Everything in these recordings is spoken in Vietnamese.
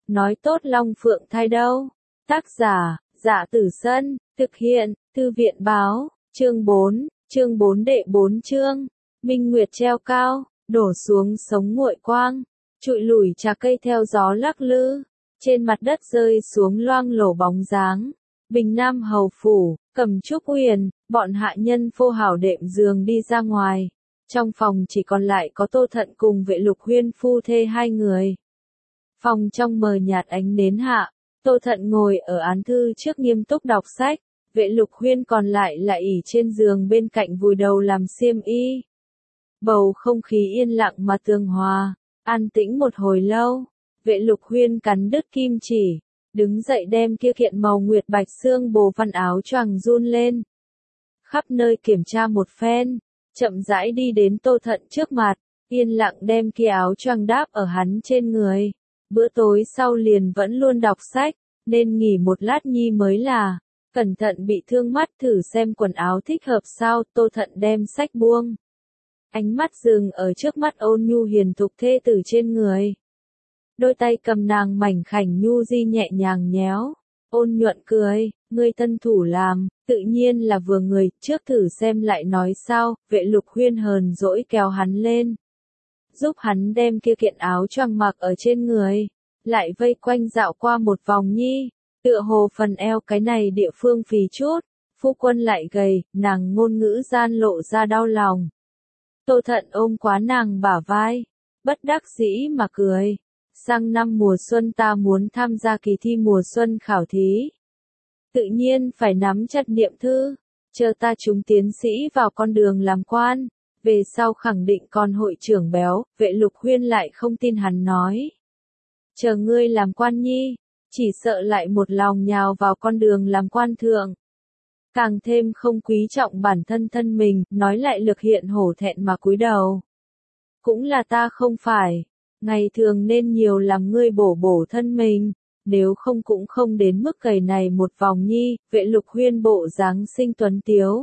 nói tốt Long Phượng thai đâu. Tác giả, Dạ Tử Sân, thực hiện, Thư viện báo, chương 4 đệ 4 chương, Minh Nguyệt treo cao, đổ xuống sống nguội quang, trụi lủi trà cây theo gió lắc lư, trên mặt đất rơi xuống loang lổ bóng dáng. Bình Nam Hầu Phủ, Cẩm Trúc Huyền, bọn hạ nhân phô hảo đệm giường đi ra ngoài. Trong phòng chỉ còn lại có Tô Thận cùng Vệ Lục Huyên phu thê hai người. Phòng trong mờ nhạt ánh nến hạ, Tô Thận ngồi ở án thư trước nghiêm túc đọc sách, Vệ Lục Huyên còn lại ỉ trên giường bên cạnh vùi đầu làm xiêm y. Bầu không khí yên lặng mà tường hòa, an tĩnh một hồi lâu, Vệ Lục Huyên cắn đứt kim chỉ, đứng dậy đem kia kiện màu nguyệt bạch xương bồ văn áo choàng run lên. Khắp nơi kiểm tra một phen, chậm rãi đi đến Tô Thận trước mặt, yên lặng đem kia áo choàng đáp ở hắn trên người. Bữa tối sau liền vẫn luôn đọc sách, nên nghỉ một lát nhi mới là. Cẩn thận bị thương mắt thử xem quần áo thích hợp sao, Tô Thận đem sách buông. Ánh mắt dừng ở trước mắt ôn nhu hiền thục thê tử trên người. Đôi tay cầm nàng mảnh khảnh nhu di nhẹ nhàng nhéo, ôn nhuận cười, ngươi thân thủ làm, tự nhiên là vừa người, trước thử xem lại nói sao. Vệ Lục Huyên hờn dỗi kéo hắn lên, giúp hắn đem kia kiện áo choàng mặc ở trên người, lại vây quanh dạo qua một vòng nhi, tựa hồ phần eo cái này địa phương phì chút, phu quân lại gầy, nàng ngôn ngữ gian lộ ra đau lòng. Tô Thận ôm quá nàng bả vai, bất đắc dĩ mà cười, sang năm mùa xuân ta muốn tham gia kỳ thi mùa xuân khảo thí. Tự nhiên phải nắm chặt niệm thư, chờ ta trúng tiến sĩ vào con đường làm quan, về sau khẳng định con hội trưởng béo. Vệ Lục Huyên lại không tin hắn nói. Chờ ngươi làm quan nhi, chỉ sợ lại một lòng nhào vào con đường làm quan thượng. Càng thêm không quý trọng bản thân thân mình, nói lại lực hiện hổ thẹn mà cúi đầu. Cũng là ta không phải, ngày thường nên nhiều làm ngươi bổ thân mình, nếu không cũng không đến mức gầy này một vòng nhi. Vệ Lục Huyên bộ dáng xinh tuấn tiếu,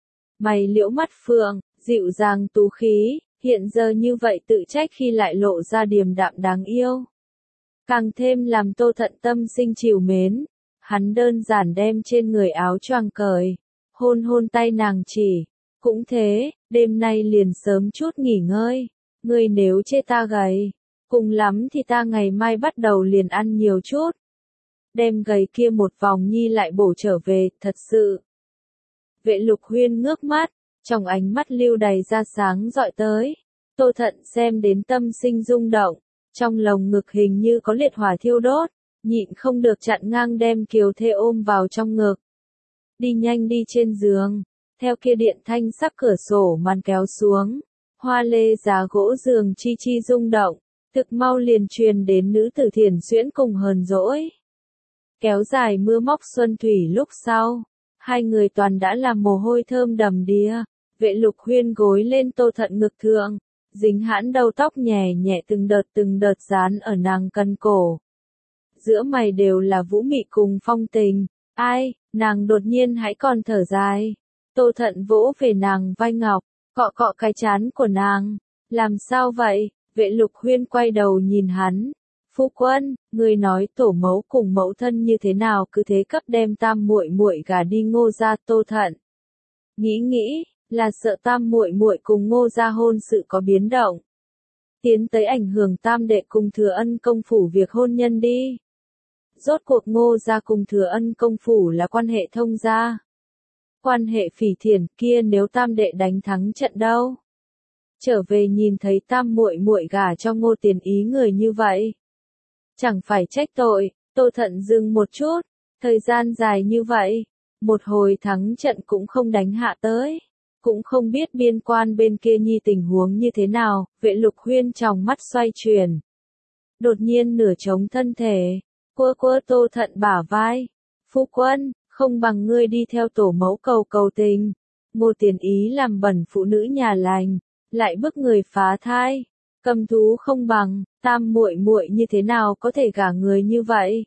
mày liễu mắt phượng, dịu dàng tú khí, hiện giờ như vậy tự trách khi lại lộ ra điềm đạm đáng yêu. Càng thêm làm Tô Thận tâm sinh trìu mến, hắn đơn giản đem trên người áo choàng cởi, hôn hôn tay nàng chỉ, cũng thế, đêm nay liền sớm chút nghỉ ngơi, ngươi nếu chê ta gầy, cùng lắm thì ta ngày mai bắt đầu liền ăn nhiều chút. Đem gầy kia một vòng nhi lại bổ trở về, thật sự. Vệ Lục Huyên ngước mắt, trong ánh mắt lưu đầy ra sáng rọi tới. Tô Thận xem đến tâm sinh rung động, trong lồng ngực hình như có liệt hỏa thiêu đốt, nhịn không được chặn ngang đem Kiều Thê ôm vào trong ngực. Đi nhanh đi trên giường, theo kia điện thanh sắc cửa sổ màn kéo xuống, hoa lê giá gỗ giường chi chi rung động, thực mau liền truyền đến nữ tử Thiển Xuyễn cùng hờn dỗi. Kéo dài mưa móc xuân thủy lúc sau, hai người toàn đã làm mồ hôi thơm đầm đìa. Vệ Lục Huyên gối lên Tô Thận ngực thượng, dính hãn đầu tóc nhẹ nhẹ từng đợt dán ở nàng cần cổ. Giữa mày đều là vũ mị cùng phong tình, ai, nàng đột nhiên hãy còn thở dài. Tô Thận vỗ về nàng vai ngọc, cọ cọ cái trán của nàng, làm sao vậy? Vệ Lục Huyên quay đầu nhìn hắn. Phu quân, người nói tổ mẫu cùng mẫu thân như thế nào cứ thế cấp đem tam muội muội gả đi Ngô gia. Tô Thận nghĩ, là sợ tam muội muội cùng Ngô gia hôn sự có biến động, tiến tới ảnh hưởng tam đệ cùng Thừa Ân công phủ việc hôn nhân đi. Rốt cuộc Ngô gia cùng Thừa Ân công phủ là quan hệ thông gia, quan hệ phỉ thiển, kia nếu tam đệ đánh thắng trận đâu, trở về nhìn thấy tam muội muội gả cho Ngô Tiền Ý người như vậy, chẳng phải trách tội. Tô Thận dừng một chút, thời gian dài như vậy, một hồi thắng trận cũng không đánh hạ tới, cũng không biết biên quan bên kia nhi tình huống như thế nào. Vệ Lục Huyên trong mắt xoay chuyển, đột nhiên nửa chống thân thể, quơ Tô Thận bả vai. Phu quân, không bằng ngươi đi theo tổ mẫu cầu tình. Ngô Tiền Ý làm bẩn phụ nữ nhà lành, lại bức người phá thai, cầm thú không bằng, tam muội muội như thế nào có thể gả người như vậy?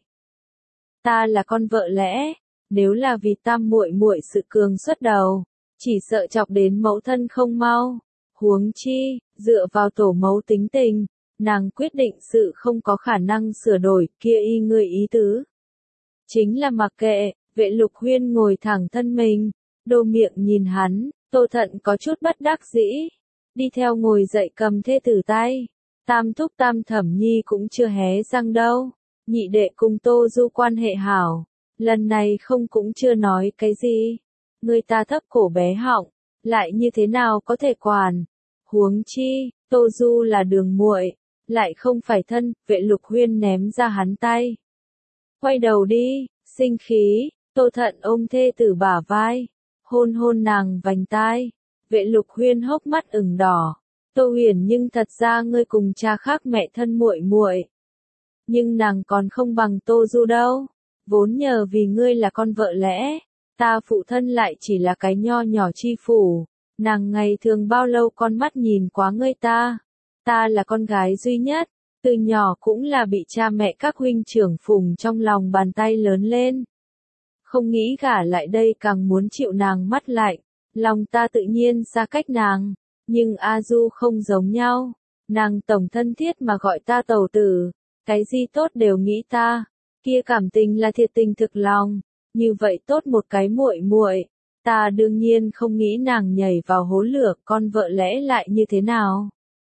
Ta là con vợ lẽ, nếu là vì tam muội muội sự cường xuất đầu, chỉ sợ chọc đến mẫu thân không mau. Huống chi, dựa vào tổ mẫu tính tình, nàng quyết định sự không có khả năng sửa đổi, kia y ngươi ý tứ. Chính là mặc kệ, Vệ Lục Huyên ngồi thẳng thân mình, đô miệng nhìn hắn, Tô Thận có chút bất đắc dĩ, đi theo ngồi dậy cầm thê tử tay. Tam thúc tam thẩm nhi cũng chưa hé răng đâu, nhị đệ cùng Tô Du quan hệ hảo, lần này không cũng chưa nói cái gì. Người ta thấp cổ bé họng, lại như thế nào có thể quản. Huống chi, Tô Du là đường muội, lại không phải thân, Vệ Lục Huyên ném ra hắn tay. Quay đầu đi, sinh khí, Tô Thận ôm thê tử bả vai, hôn hôn nàng vành tai. Vệ Lục Huyên hốc mắt ửng đỏ. Tô Huyền nhưng thật ra ngươi cùng cha khác mẹ thân muội muội, nhưng nàng còn không bằng Tô Du đâu. Vốn nhờ vì ngươi là con vợ lẽ, ta phụ thân lại chỉ là cái nho nhỏ chi phủ. Nàng ngày thường bao lâu con mắt nhìn quá ngươi ta. Ta là con gái duy nhất, từ nhỏ cũng là bị cha mẹ các huynh trưởng phùng trong lòng bàn tay lớn lên. Không nghĩ gả lại đây càng muốn chịu nàng mắt lạnh, lòng ta tự nhiên xa cách nàng. Nhưng A Du không giống nhau, nàng tổng thân thiết mà gọi ta tẩu tử, cái gì tốt đều nghĩ ta, kia cảm tình là thiệt tình thực lòng, như vậy tốt một cái muội muội, ta đương nhiên không nghĩ nàng nhảy vào hố lửa, con vợ lẽ lại như thế nào.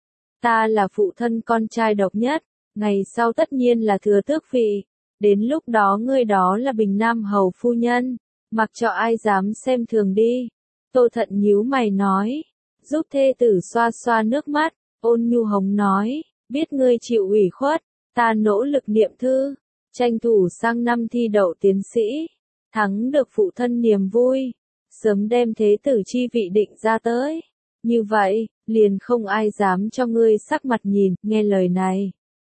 Ta là phụ thân con trai độc nhất, ngày sau tất nhiên là thừa tước vị, đến lúc đó ngươi đó là Bình Nam hầu phu nhân, mặc cho ai dám xem thường đi. Tô Thận nhíu mày nói. Giúp thê tử xoa xoa nước mắt, ôn nhu hống nói, biết ngươi chịu ủy khuất, ta nỗ lực niệm thư, tranh thủ sang năm thi đậu tiến sĩ, thắng được phụ thân niềm vui, sớm đem thế tử chi vị định ra tới. Như vậy, liền không ai dám cho ngươi sắc mặt nhìn, nghe lời này.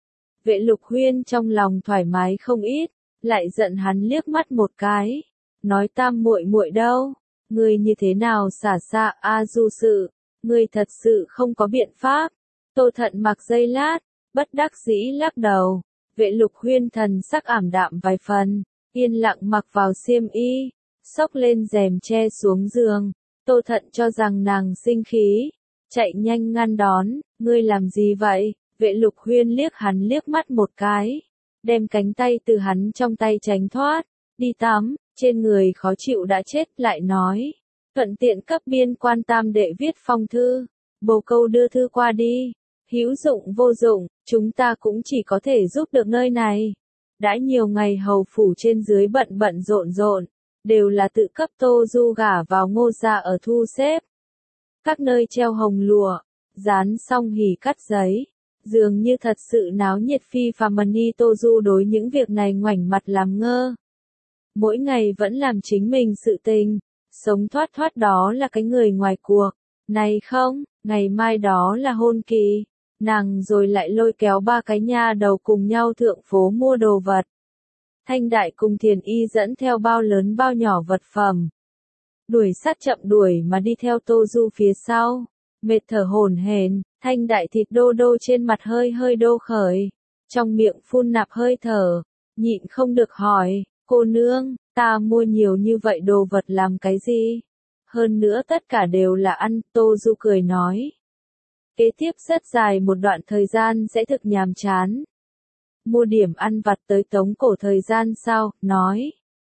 Vệ Lục Huyên trong lòng thoải mái không ít, lại giận hắn liếc mắt một cái, nói tam muội muội đâu, ngươi như thế nào xả xa A Du sự. Ngươi thật sự không có biện pháp. Tô Thận mặc giây lát, bất đắc dĩ lắc đầu. Vệ Lục Huyên thần sắc ảm đạm vài phần, yên lặng mặc vào xiêm y, xốc lên rèm che xuống giường. Tô Thận cho rằng nàng sinh khí, chạy nhanh ngăn đón, ngươi làm gì vậy? Vệ Lục Huyên liếc hắn liếc mắt một cái, đem cánh tay từ hắn trong tay tránh thoát, đi tắm, trên người khó chịu đã chết, lại nói. Thuận tiện cấp biên quan tam đệ viết phong thư, bồ câu đưa thư qua đi, hữu dụng vô dụng, chúng ta cũng chỉ có thể giúp được nơi này. Đã nhiều ngày hầu phủ trên dưới bận rộn, đều là tự cấp Tô Du gả vào Ngô gia ở thu xếp. Các nơi treo hồng lụa, dán xong hỉ cắt giấy, dường như thật sự náo nhiệt phi phàm mani. Tô Du đối những việc này ngoảnh mặt làm ngơ. Mỗi ngày vẫn làm chính mình sự tình. Sống thoát thoát đó là cái người ngoài cuộc, này không, ngày mai đó là hôn kỳ, nàng rồi lại lôi kéo ba cái nha đầu cùng nhau thượng phố mua đồ vật. Thanh Đại cùng Thiền Y dẫn theo bao lớn bao nhỏ vật phẩm. Đuổi sát chậm đuổi mà đi theo Tô Du phía sau, mệt thở hổn hển, Thanh Đại thịt đô đô trên mặt hơi hơi đô khởi, trong miệng phun nạp hơi thở, nhịn không được hỏi, cô nương, ta mua nhiều như vậy đồ vật làm cái gì? Hơn nữa tất cả đều là ăn, Tô Du cười nói. Kế tiếp rất dài một đoạn thời gian sẽ thực nhàm chán. Mua điểm ăn vặt tới tống cổ thời gian sau, nói.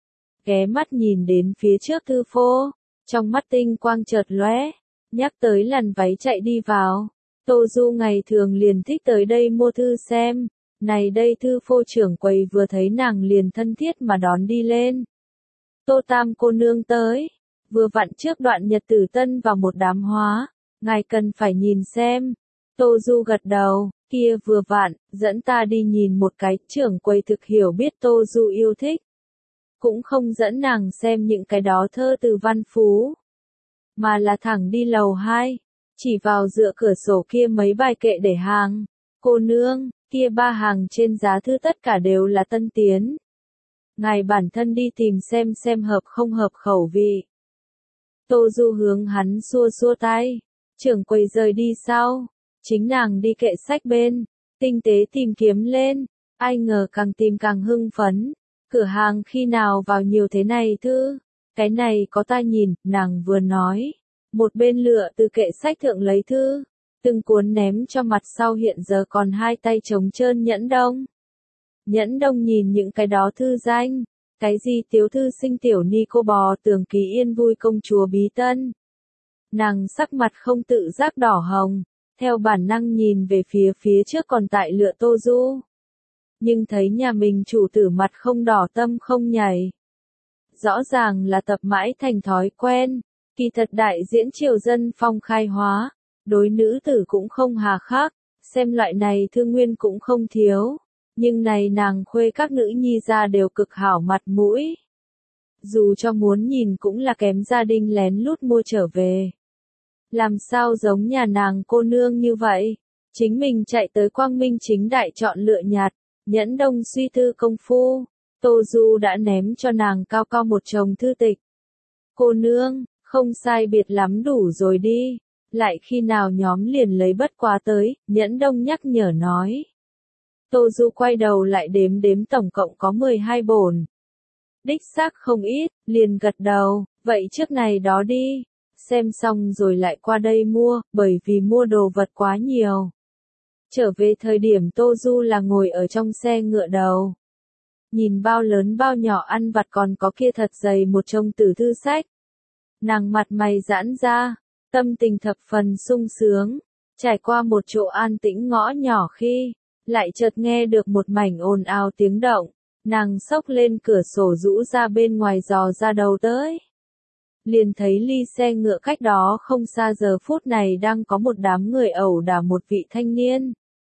Ghé mắt nhìn đến phía trước thư phô, trong mắt tinh quang chợt lóe, nhắc tới lần váy chạy đi vào. Tô Du ngày thường liền thích tới đây mua thư xem. Này đây thư phô trưởng quầy vừa thấy nàng liền thân thiết mà đón đi lên. Tô Tam cô nương tới, vừa vặn trước đoạn nhật tử tân vào một đám hóa, ngài cần phải nhìn xem. Tô Du gật đầu, kia vừa vặn, dẫn ta đi nhìn một cái, trưởng quầy thực hiểu biết Tô Du yêu thích. Cũng không dẫn nàng xem những cái đó thơ từ văn phú, mà là thẳng đi lầu 2, chỉ vào dựa cửa sổ kia mấy bài kệ để hàng. Cô nương, kia ba hàng trên giá thư tất cả đều là tân tiến. Ngài bản thân đi tìm xem hợp không hợp khẩu vị. Tô Du hướng hắn xua xua tay, trưởng quầy rời đi sau, chính nàng đi kệ sách bên, tinh tế tìm kiếm lên, ai ngờ càng tìm càng hưng phấn, cửa hàng khi nào vào nhiều thế này thư, cái này có ta nhìn, nàng vừa nói, một bên lựa từ kệ sách thượng lấy thư, từng cuốn ném cho mặt sau hiện giờ còn hai tay trống trơn Nhẫn Đông. Nhẫn Đông nhìn những cái đó thư danh, cái gì tiếu thư sinh tiểu ni cô bò tường ký yên vui công chúa bí tân. Nàng sắc mặt không tự giác đỏ hồng, theo bản năng nhìn về phía trước còn tại lựa Tô Du. Nhưng thấy nhà mình chủ tử mặt không đỏ tâm không nhảy. Rõ ràng là tập mãi thành thói quen, kỳ thật đại diễn triều dân phong khai hóa, đối nữ tử cũng không hà khắc, xem loại này thương nguyên cũng không thiếu. Nhưng này nàng khuê các nữ nhi ra đều cực hảo mặt mũi. Dù cho muốn nhìn cũng là kém gia đình lén lút mua trở về. Làm sao giống nhà nàng cô nương như vậy? Chính mình chạy tới quang minh chính đại chọn lựa nhặt, Nhẫn Đông suy tư công phu. Tô Du đã ném cho nàng cao cao một chồng thư tịch. Cô nương, không sai biệt lắm đủ rồi đi. Lại khi nào nhóm liền lấy bất quá tới, Nhẫn Đông nhắc nhở nói. Tô Du quay đầu lại đếm tổng cộng có 12 bổn. Đích xác không ít, liền gật đầu, vậy trước này đó đi. Xem xong rồi lại qua đây mua, bởi vì mua đồ vật quá nhiều. Trở về thời điểm Tô Du là ngồi ở trong xe ngựa đầu. Nhìn bao lớn bao nhỏ ăn vặt còn có kia thật dày một chồng tử thư sách. Nàng mặt mày giãn ra, tâm tình thập phần sung sướng. Trải qua một chỗ an tĩnh ngõ nhỏ khi, lại chợt nghe được một mảnh ồn ào tiếng động. Nàng xốc lên cửa sổ rũ ra bên ngoài dò ra đầu tới. Liền thấy ly xe ngựa cách đó không xa giờ phút này đang có một đám người ẩu đả một vị thanh niên.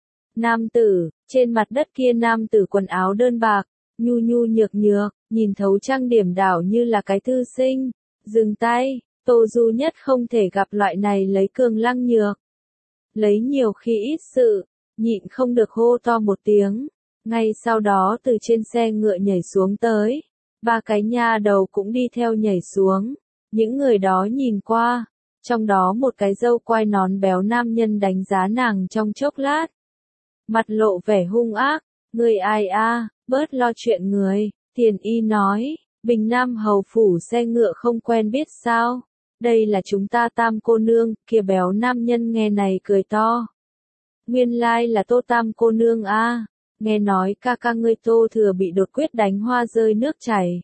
Nam tử, trên mặt đất kia nam tử quần áo đơn bạc, nhu nhược, nhìn thấu trang điểm đảo như là cái thư sinh. Dừng tay, Tô Du nhất không thể gặp loại này lấy cường lăng nhược. Lấy nhiều khi ít sự, nhịn không được hô to một tiếng. Ngay sau đó từ trên xe ngựa nhảy xuống tới. Ba cái nha đầu cũng đi theo nhảy xuống. Những người đó nhìn qua. Trong đó một cái râu quai nón béo nam nhân đánh giá nàng trong chốc lát. Mặt lộ vẻ hung ác. Người ai a, bớt lo chuyện người. Tiền y nói. Bình Nam hầu phủ xe ngựa không quen biết sao. Đây là chúng ta Tam cô nương. Kia béo nam nhân nghe này cười to. Nguyên lai là Tô Tam cô nương a. Nghe nói ca ca ngươi Tô Thừa bị đột quyết đánh hoa rơi nước chảy.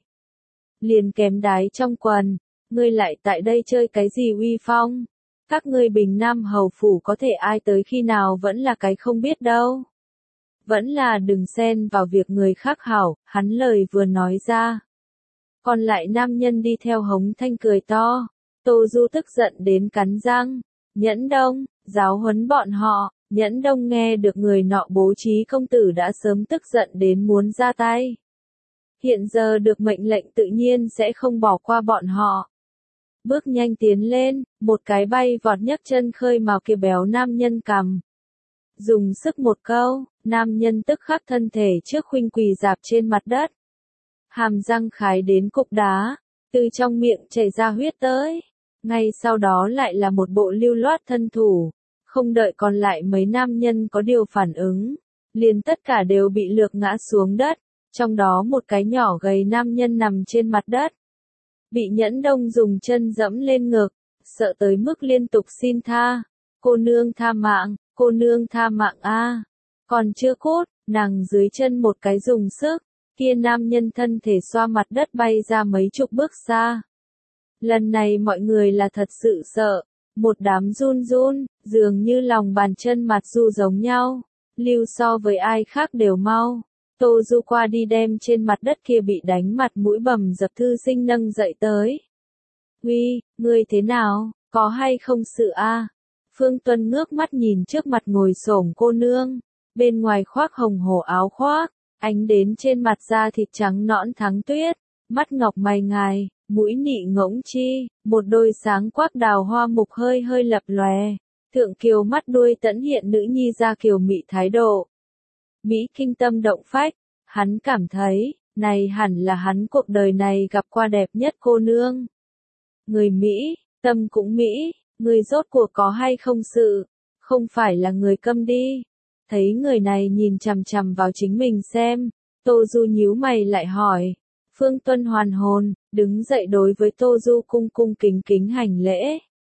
Liền kém đái trong quần. Ngươi lại tại đây chơi cái gì uy phong? Các ngươi Bình Nam hầu phủ có thể ai tới khi nào vẫn là cái không biết đâu. Vẫn là đừng xen vào việc người khác hảo, hắn lời vừa nói ra. Còn lại nam nhân đi theo hống thanh cười to. Tô Du tức giận đến cắn răng. Nhẫn Đông, giáo huấn bọn họ. Nhẫn Đông nghe được người nọ bố trí công tử đã sớm tức giận đến muốn ra tay. Hiện giờ được mệnh lệnh tự nhiên sẽ không bỏ qua bọn họ. Bước nhanh tiến lên, một cái bay vọt nhấc chân khơi mào kia béo nam nhân cằm. Dùng sức một câu, nam nhân tức khắc thân thể trước khuynh quỳ dạp trên mặt đất. Hàm răng khái đến cục đá, từ trong miệng chảy ra huyết tới. Ngay sau đó lại là một bộ lưu loát thân thủ. Không đợi còn lại mấy nam nhân có điều phản ứng, liền tất cả đều bị lược ngã xuống đất, trong đó một cái nhỏ gầy nam nhân nằm trên mặt đất. Bị Nhẫn Đông dùng chân dẫm lên ngực, sợ tới mức liên tục xin tha. Cô nương tha mạng a. Còn chưa cốt, nàng dưới chân một cái dùng sức, kia nam nhân thân thể xoa mặt đất bay ra mấy chục bước xa. Lần này mọi người là thật sự sợ. Một đám run, dường như lòng bàn chân mặt du giống nhau, lưu so với ai khác đều mau. Tô Du qua đi đem trên mặt đất kia bị đánh mặt mũi bầm dập thư sinh nâng dậy tới. Uy, ngươi thế nào, có hay không sự a? Phương Tuân ngước mắt nhìn trước mặt ngồi xổm cô nương, bên ngoài khoác hồng hổ áo khoác, ánh đến trên mặt da thịt trắng nõn thắng tuyết, mắt ngọc mày ngài. Mũi nị ngỗng chi, một đôi sáng quắc đào hoa mục hơi lập lòe, thượng kiều mắt đuôi tẫn hiện nữ nhi ra kiều mị thái độ. Mỹ kinh tâm động phách, hắn cảm thấy, này hẳn là hắn cuộc đời này gặp qua đẹp nhất cô nương. Người Mỹ, tâm cũng Mỹ, người rốt cuộc có hay không sự, không phải là người câm đi. Thấy người này nhìn chằm chằm vào chính mình xem, Tô Du nhíu mày lại hỏi. Phương Tuân hoàn hồn, đứng dậy đối với Tô Du cung kính hành lễ.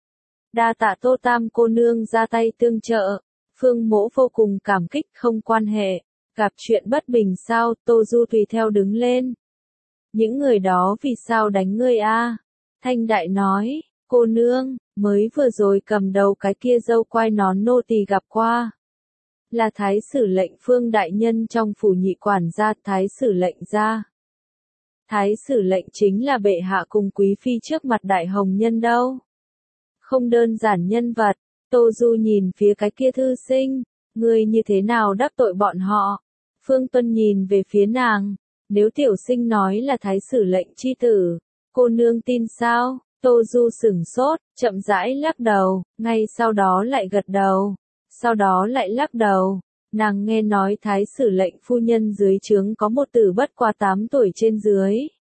Đa tạ Tô Tam cô nương ra tay tương trợ. Phương Mỗ vô cùng cảm kích, không quan hệ. Gặp chuyện bất bình sao? Tô Du tùy theo đứng lên. Những người đó vì sao đánh ngươi a? Thanh Đại nói, cô nương, mới vừa rồi cầm đầu cái kia dâu quai nón nô tỳ gặp qua. Là thái sử lệnh Phương đại nhân trong phủ nhị quản gia, thái sử lệnh gia. Thái sử lệnh chính là bệ hạ cùng quý phi trước mặt đại hồng nhân đâu. Không đơn giản nhân vật. Tô Du nhìn phía cái kia thư sinh, ngươi như thế nào đắc tội bọn họ? Phương Tuân nhìn về phía nàng, nếu tiểu sinh nói là thái sử lệnh chi tử, cô nương tin sao? Tô Du sửng sốt, chậm rãi lắc đầu, ngay sau đó lại gật đầu, sau đó lại lắc đầu. Nàng nghe nói thái sử lệnh phu nhân dưới trướng có một tử bất quá 8 tuổi trên dưới.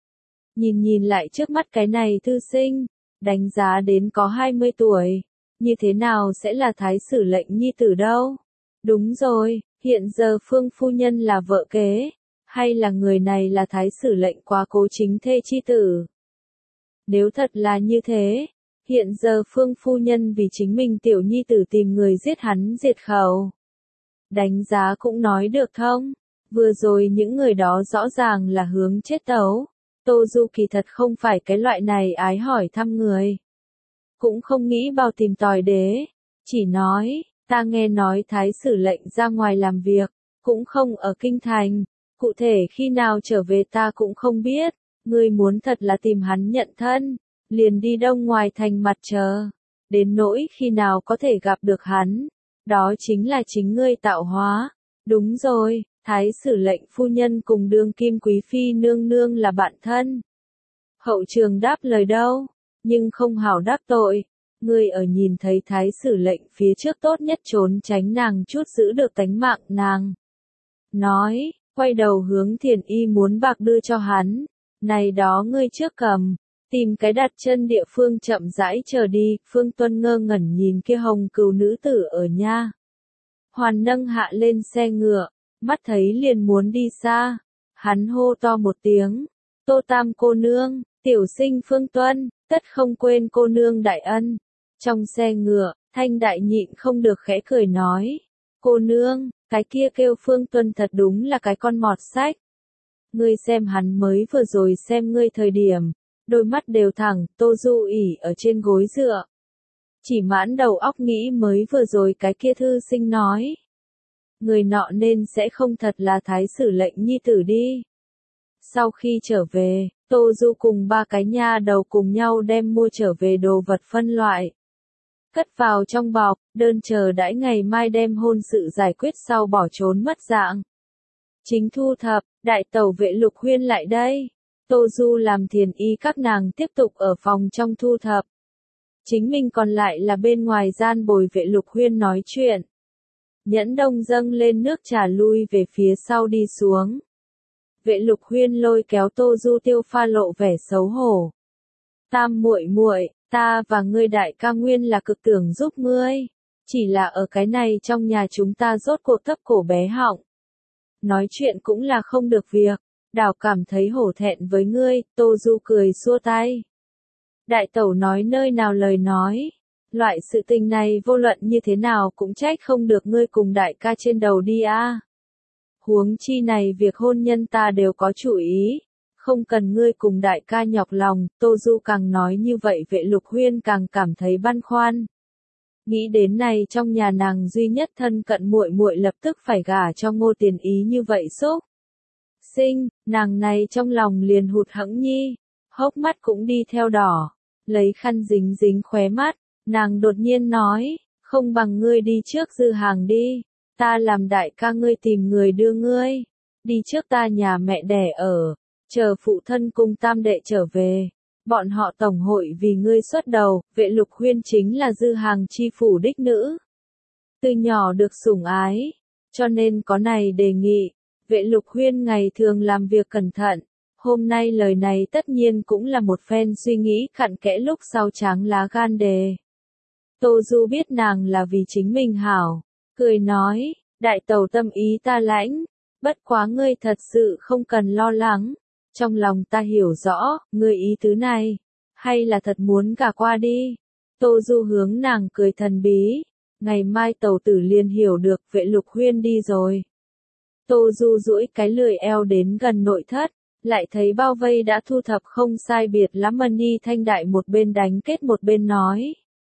Nhìn lại trước mắt cái này thư sinh, đánh giá đến có 20 tuổi. Như thế nào sẽ là thái sử lệnh nhi tử đâu? Đúng rồi, hiện giờ Phương phu nhân là vợ kế, hay là người này là thái sử lệnh quá cố chính thê chi tử? Nếu thật là như thế, hiện giờ Phương phu nhân vì chính mình tiểu nhi tử tìm người giết hắn diệt khẩu. Đánh giá cũng nói được thông, vừa rồi những người đó rõ ràng là hướng chết tấu. Tô Du kỳ thật không phải cái loại này ái hỏi thăm người. Cũng không nghĩ bao tìm tòi đế, chỉ nói, ta nghe nói thái sử lệnh ra ngoài làm việc, cũng không ở kinh thành, cụ thể khi nào trở về ta cũng không biết, ngươi muốn thật là tìm hắn nhận thân, liền đi đông ngoài thành mặt chờ, đến nỗi khi nào có thể gặp được hắn, đó chính là chính ngươi tạo hóa. Đúng rồi, thái sử lệnh phu nhân cùng đương kim quý phi nương nương là bạn thân. Hậu trường đáp lời đâu? Nhưng không hảo đáp tội, ngươi ở nhìn thấy thái sử lệnh phía trước tốt nhất trốn tránh nàng chút giữ được tánh mạng nàng. Nói, quay đầu hướng Thiền Y muốn bạc đưa cho hắn, này đó ngươi trước cầm, tìm cái đặt chân địa phương chậm rãi chờ đi. Phương Tuân ngơ ngẩn nhìn kia hồng cừu nữ tử ở nha. Hoàn nâng hạ lên xe ngựa, mắt thấy liền muốn đi xa, hắn hô to một tiếng, Tô Tam cô nương, tiểu sinh Phương Tuân, tất không quên cô nương đại ân. Trong xe ngựa, Thanh Đại nhịn không được khẽ cười nói, cô nương, cái kia kêu Phương Tuân thật đúng là cái con mọt sách. Ngươi xem hắn mới vừa rồi xem ngươi thời điểm, đôi mắt đều thẳng. Tô Du ỉ ở trên gối dựa, chỉ mãn đầu óc nghĩ mới vừa rồi cái kia thư sinh nói. Người nọ nên sẽ không thật là thái sử lệnh nhi tử đi. Sau khi trở về, Tô Du cùng 3 cái nha đầu cùng nhau đem mua trở về đồ vật phân loại, cất vào trong bọc, đơn chờ đãi ngày mai đem hôn sự giải quyết sau bỏ trốn mất dạng. Chính thu thập, đại tẩu Vệ Lục Huyên lại đây. Tô Du làm Thiền Y các nàng tiếp tục ở phòng trong thu thập. Chính mình còn lại là bên ngoài gian bồi Vệ Lục Huyên nói chuyện. Nhẫn Đông dâng lên nước trà lui về phía sau đi xuống. Vệ Lục Huyên lôi kéo Tô Du Tiêu pha lộ vẻ xấu hổ. Tam muội muội, ta và ngươi đại ca nguyên là cực tưởng giúp ngươi, chỉ là ở cái này trong nhà chúng ta rốt cuộc thấp cổ bé họng. Nói chuyện cũng là không được việc, đảo cảm thấy hổ thẹn với ngươi. Tô Du cười xua tay. Đại tẩu nói nơi nào lời nói, loại sự tình này vô luận như thế nào cũng trách không được ngươi cùng đại ca trên đầu đi a. Huống chi này việc hôn nhân ta đều có chủ ý, không cần ngươi cùng đại ca nhọc lòng. Tô Du càng nói như vậy Vệ Lục Huyên càng cảm thấy băn khoăn. Nghĩ đến này trong nhà nàng duy nhất thân cận muội muội lập tức phải gả cho Ngô Tiền Ý như vậy xúc sinh, nàng này trong lòng liền hụt hẫng nhi, hốc mắt cũng đi theo đỏ, lấy khăn dính dính khóe mắt, nàng đột nhiên nói, không bằng ngươi đi trước dư hàng đi, ta làm đại ca ngươi tìm người đưa ngươi, đi trước ta nhà mẹ đẻ ở, chờ phụ thân cùng tam đệ trở về. Bọn họ tổng hội vì ngươi xuất đầu. Vệ Lục Huyên chính là dư hàng chi phủ đích nữ. Từ nhỏ được sủng ái, cho nên có này đề nghị. Vệ Lục Huyên ngày thường làm việc cẩn thận. Hôm nay lời này tất nhiên cũng là một phen suy nghĩ cặn kẽ lúc sau tráng lá gan đề. Tô Du biết nàng là vì chính mình hảo, cười nói, đại tẩu tâm ý ta lãnh, bất quá ngươi thật sự không cần lo lắng. Trong lòng ta hiểu rõ, ngươi ý tứ này, hay là thật muốn gả qua đi. Tô Du hướng nàng cười thần bí, ngày mai tẩu tử liền hiểu được Vệ Lục Huyên đi rồi. Tô Du duỗi cái lười eo đến gần nội thất, lại thấy bao vây đã thu thập không sai biệt lắm. Mani Thanh Đại một bên đánh kết một bên nói.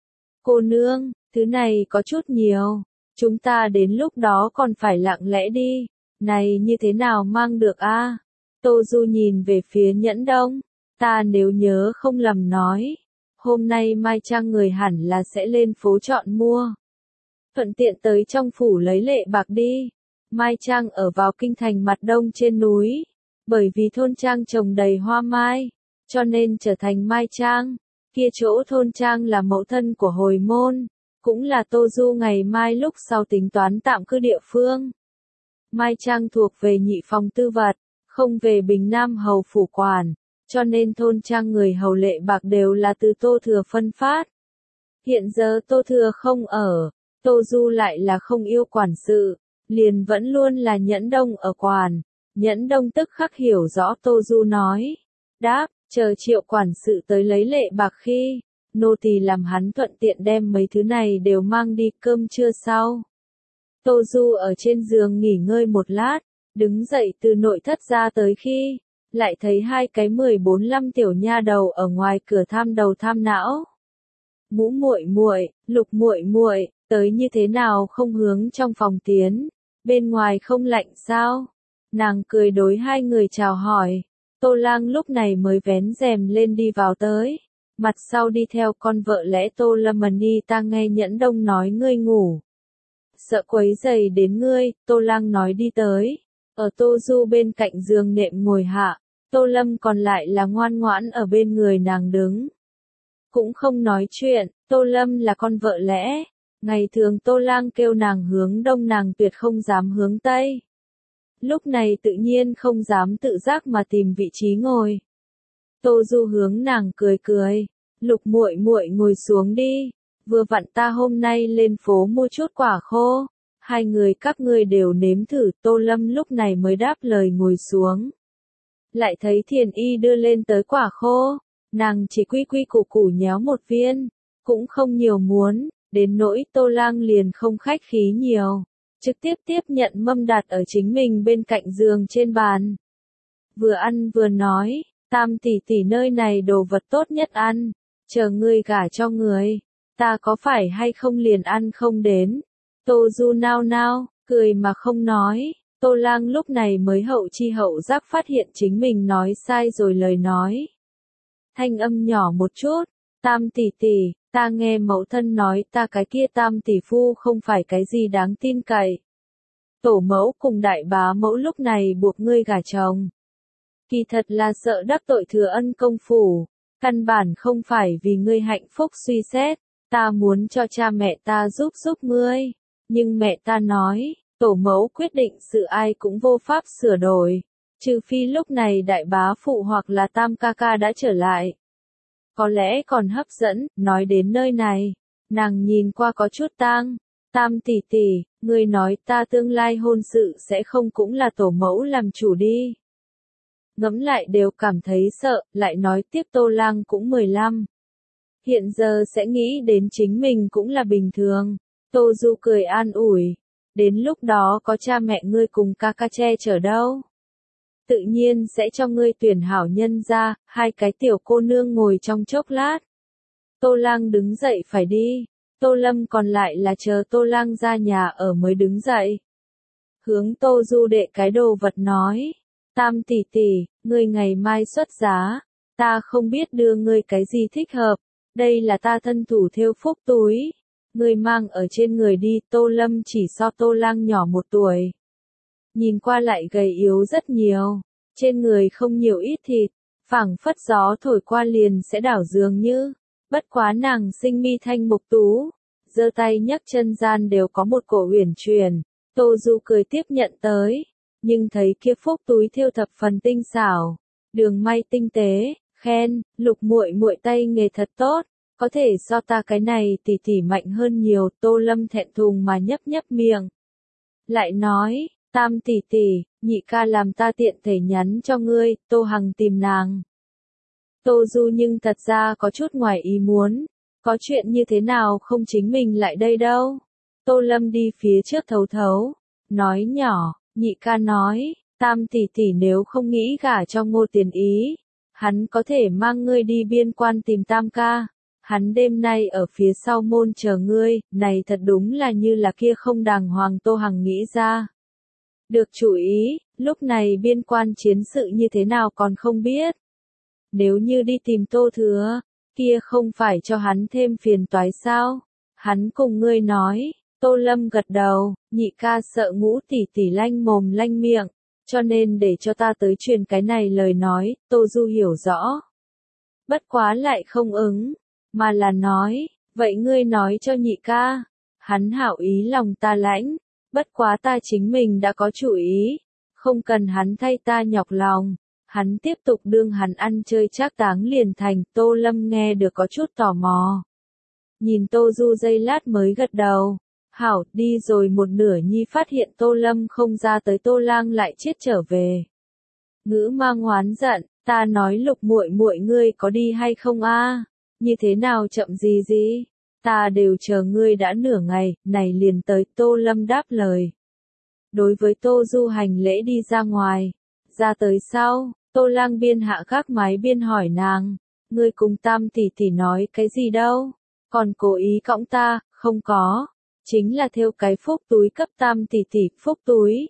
Cô nương, thứ này có chút nhiều, chúng ta đến lúc đó còn phải lặng lẽ đi, này như thế nào mang được a? Tô Du nhìn về phía Nhẫn Đông, ta nếu nhớ không lầm nói, hôm nay Mai Trang người hẳn là sẽ lên phố chọn mua. Thuận tiện tới trong phủ lấy lệ bạc đi. Mai Trang ở vào kinh thành mặt đông trên núi, bởi vì thôn trang trồng đầy hoa mai, cho nên trở thành Mai Trang. Kia chỗ thôn trang là mẫu thân của hồi môn, cũng là Tô Du ngày mai lúc sau tính toán tạm cư địa phương. Mai Trang thuộc về nhị phòng tư vật, không về Bình Nam hầu phủ quản, cho nên thôn trang người hầu lệ bạc đều là từ Tô Thừa phân phát. Hiện giờ Tô Thừa không ở, Tô Du lại là không yêu quản sự, liền vẫn luôn là Nhẫn Đông ở quản. Nhẫn Đông tức khắc hiểu rõ Tô Du nói. Đáp, chờ Triệu quản sự tới lấy lệ bạc khi, nô tỳ làm hắn thuận tiện đem mấy thứ này đều mang đi cơm trưa sau. Tô Du ở trên giường nghỉ ngơi một lát, đứng dậy từ nội thất ra tới khi, lại thấy hai cái 14-15 tiểu nha đầu ở ngoài cửa tham đầu tham não. Ngũ muội muội, Lục muội muội, tới như thế nào không hướng trong phòng tiến, bên ngoài không lạnh sao? Nàng cười đối hai người chào hỏi. Tô Lang lúc này mới vén rèm lên đi vào tới, mặt sau đi theo con vợ lẽ Tô Lâm Mani. Ta nghe Nhẫn Đông nói ngươi ngủ, sợ quấy rầy đến ngươi. Tô Lang nói đi tới, ở Tô Du bên cạnh giường nệm ngồi hạ, Tô Lâm còn lại là ngoan ngoãn ở bên người nàng đứng, cũng không nói chuyện. Tô Lâm là con vợ lẽ, ngày thường Tô Lang kêu nàng hướng đông nàng tuyệt không dám hướng tây. Lúc này tự nhiên không dám tự giác mà tìm vị trí ngồi. Tô Du hướng nàng cười cười, Lục muội muội ngồi xuống đi, vừa vặn ta hôm nay lên phố mua chút quả khô, hai người các ngươi đều nếm thử. Tô Lâm lúc này mới đáp lời ngồi xuống. Lại thấy Thiền Y đưa lên tới quả khô, nàng chỉ quy quy củ củ nhéo một viên, cũng không nhiều muốn, đến nỗi Tô Lang liền không khách khí nhiều, trực tiếp tiếp nhận mâm đặt ở chính mình bên cạnh giường trên bàn. Vừa ăn vừa nói, Tam tỷ tỷ nơi này đồ vật tốt nhất ăn, chờ ngươi gả cho người, ta có phải hay không liền ăn không đến. Tô Du nao nao, cười mà không nói. Tô Lang lúc này mới hậu chi hậu giác phát hiện chính mình nói sai rồi lời nói. Thanh âm nhỏ một chút, Tam tỷ tỷ, ta nghe mẫu thân nói ta cái kia Tam tỷ phu không phải cái gì đáng tin cậy. Tổ mẫu cùng đại bá mẫu lúc này buộc ngươi gả chồng, kỳ thật là sợ đắc tội Thừa Ân công phủ, căn bản không phải vì ngươi hạnh phúc suy xét, ta muốn cho cha mẹ ta giúp ngươi, nhưng mẹ ta nói, tổ mẫu quyết định sự ai cũng vô pháp sửa đổi, trừ phi lúc này đại bá phụ hoặc là Tam ca ca đã trở lại. Có lẽ còn hấp dẫn. Nói đến nơi này, nàng nhìn qua có chút tang. Tam tỷ tỷ, ngươi nói ta tương lai hôn sự sẽ không cũng là tổ mẫu làm chủ đi. Ngẫm lại đều cảm thấy sợ, lại nói tiếp Tô Lang cũng 15. Hiện giờ sẽ nghĩ đến chính mình cũng là bình thường. Tô Du cười an ủi, đến lúc đó có cha mẹ ngươi cùng ca ca che chở đâu. Tự nhiên sẽ cho ngươi tuyển hảo nhân ra. Hai cái tiểu cô nương ngồi trong chốc lát. Tô Lang đứng dậy phải đi, Tô Lâm còn lại là chờ Tô Lang ra nhà ở mới đứng dậy. Hướng Tô Du đệ cái đồ vật nói, Tam tỷ tỷ, ngươi ngày mai xuất giá, ta không biết đưa ngươi cái gì thích hợp, đây là ta thân thủ thêu phúc túi, ngươi mang ở trên người đi. Tô Lâm chỉ so Tô Lang nhỏ 1 tuổi, nhìn qua lại gầy yếu rất nhiều, trên người không nhiều ít thịt, phảng phất gió thổi qua liền sẽ đảo dường như. Bất quá nàng sinh mi thanh mục tú, giơ tay nhấc chân gian đều có một cổ uyển chuyển. Tô Du cười tiếp nhận tới, nhưng thấy kia phúc túi thêu thập phần tinh xảo, đường may tinh tế, khen, Lục muội muội tay nghề thật tốt, có thể so ta cái này tỷ tỷ mạnh hơn nhiều. Tô Lâm thẹn thùng mà nhấp nhấp miệng, lại nói, Tam tỷ tỷ, nhị ca làm ta tiện thể nhắn cho ngươi. Tô Hằng tìm nàng. Tô Du nhưng thật ra có chút ngoài ý muốn, Có chuyện như thế nào không chính mình lại đây đâu. Tô Lâm đi phía trước thấu thấu, nói nhỏ, nhị ca nói, Tam tỷ tỷ nếu không nghĩ gả cho Ngô Tiền Ý, hắn có thể mang ngươi đi biên quan tìm Tam ca. Hắn đêm nay ở phía sau môn chờ ngươi, này thật đúng là như là kia không đàng hoàng Tô Hằng nghĩ ra. Được chủ ý, lúc này biên quan chiến sự như thế nào còn không biết. Nếu như đi tìm Tô Thừa, kia không phải cho hắn thêm phiền toái sao? Hắn cùng ngươi nói, Tô Lâm gật đầu, nhị ca sợ Ngũ tỷ tỷ lanh mồm lanh miệng, cho nên để cho ta tới truyền cái này lời nói, Tô Du hiểu rõ. Bất quá lại không ứng, mà là nói, vậy ngươi nói cho nhị ca, hắn hảo ý lòng ta lãnh, bất quá ta chính mình đã có chủ ý, không cần hắn thay ta nhọc lòng. Hắn tiếp tục đương hắn ăn chơi trác táng liền thành, Tô Lâm nghe được có chút tò mò. Nhìn Tô Du giây lát mới gật đầu. Hảo, đi rồi một nửa nhi phát hiện Tô Lâm không ra tới Tô Lang lại chết trở về. Ngữ mang hoán giận, ta nói Lục muội muội ngươi có đi hay không a? Như thế nào chậm gì? Ta đều chờ ngươi đã nửa ngày, này liền tới. Tô Lâm đáp lời. Đối với Tô Du hành lễ đi ra ngoài, ra tới sau, Tô Lang biên hạ gác mái biên hỏi nàng, ngươi cùng Tam tỷ tỷ nói cái gì đâu, còn cố ý cõng ta, không có, chính là theo cái phúc túi cấp Tam tỷ tỷ, phúc túi.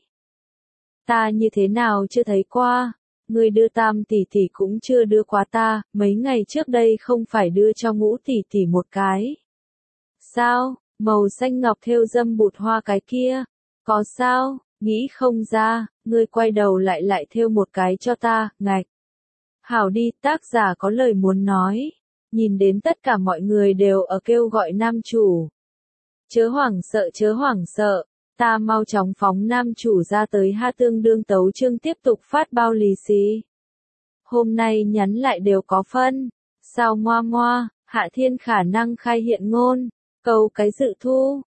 Ta như thế nào chưa thấy qua, ngươi đưa Tam tỷ tỷ cũng chưa đưa qua ta, mấy ngày trước đây không phải đưa cho Ngũ tỷ tỷ một cái. Sao, màu xanh ngọc thêu dâm bụt hoa cái kia, có sao? Nghĩ không ra, ngươi quay đầu lại thêu một cái cho ta, ngạch. Hảo đi, tác giả có lời muốn nói. Nhìn đến tất cả mọi người đều ở kêu gọi nam chủ. Chớ hoảng sợ, ta mau chóng phóng nam chủ ra tới ha tương đương tấu chương tiếp tục phát bao lì xì. Hôm nay nhắn lại đều có phân. Sao ngoa, Hạ Thiên khả năng khai hiện ngôn. Câu cái dự thu,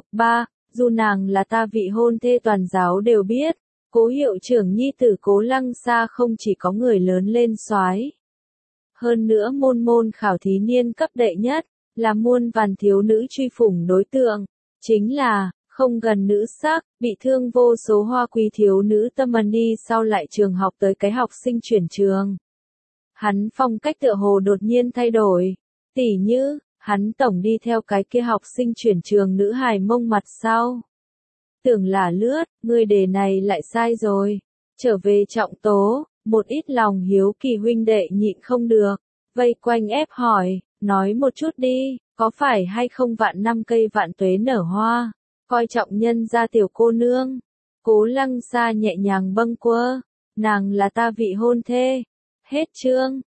dù nàng là ta vị hôn thê toàn giáo đều biết, Cố hiệu trưởng nhi tử Cố Lăng Sa không chỉ có người lớn lên soái, hơn nữa môn khảo thí niên cấp đệ nhất, là muôn vàn thiếu nữ truy phủng đối tượng, chính là, không gần nữ sắc, bị thương vô số hoa quý thiếu nữ tâm ân đi sau lại trường học tới cái học sinh chuyển trường. Hắn phong cách tựa hồ đột nhiên thay đổi, tỉ như, hắn tổng đi theo cái kia học sinh chuyển trường nữ hài mông mặt sau. Tưởng là lướt, ngươi đề này lại sai rồi. Trở về trọng tố, một ít lòng hiếu kỳ huynh đệ nhịn không được. Vây quanh ép hỏi, nói một chút đi, có phải hay không vạn năm cây vạn tuế nở hoa, coi trọng nhân gia tiểu cô nương. Cố Lăng Sa nhẹ nhàng bâng quơ, nàng là ta vị hôn thê. Hết chương.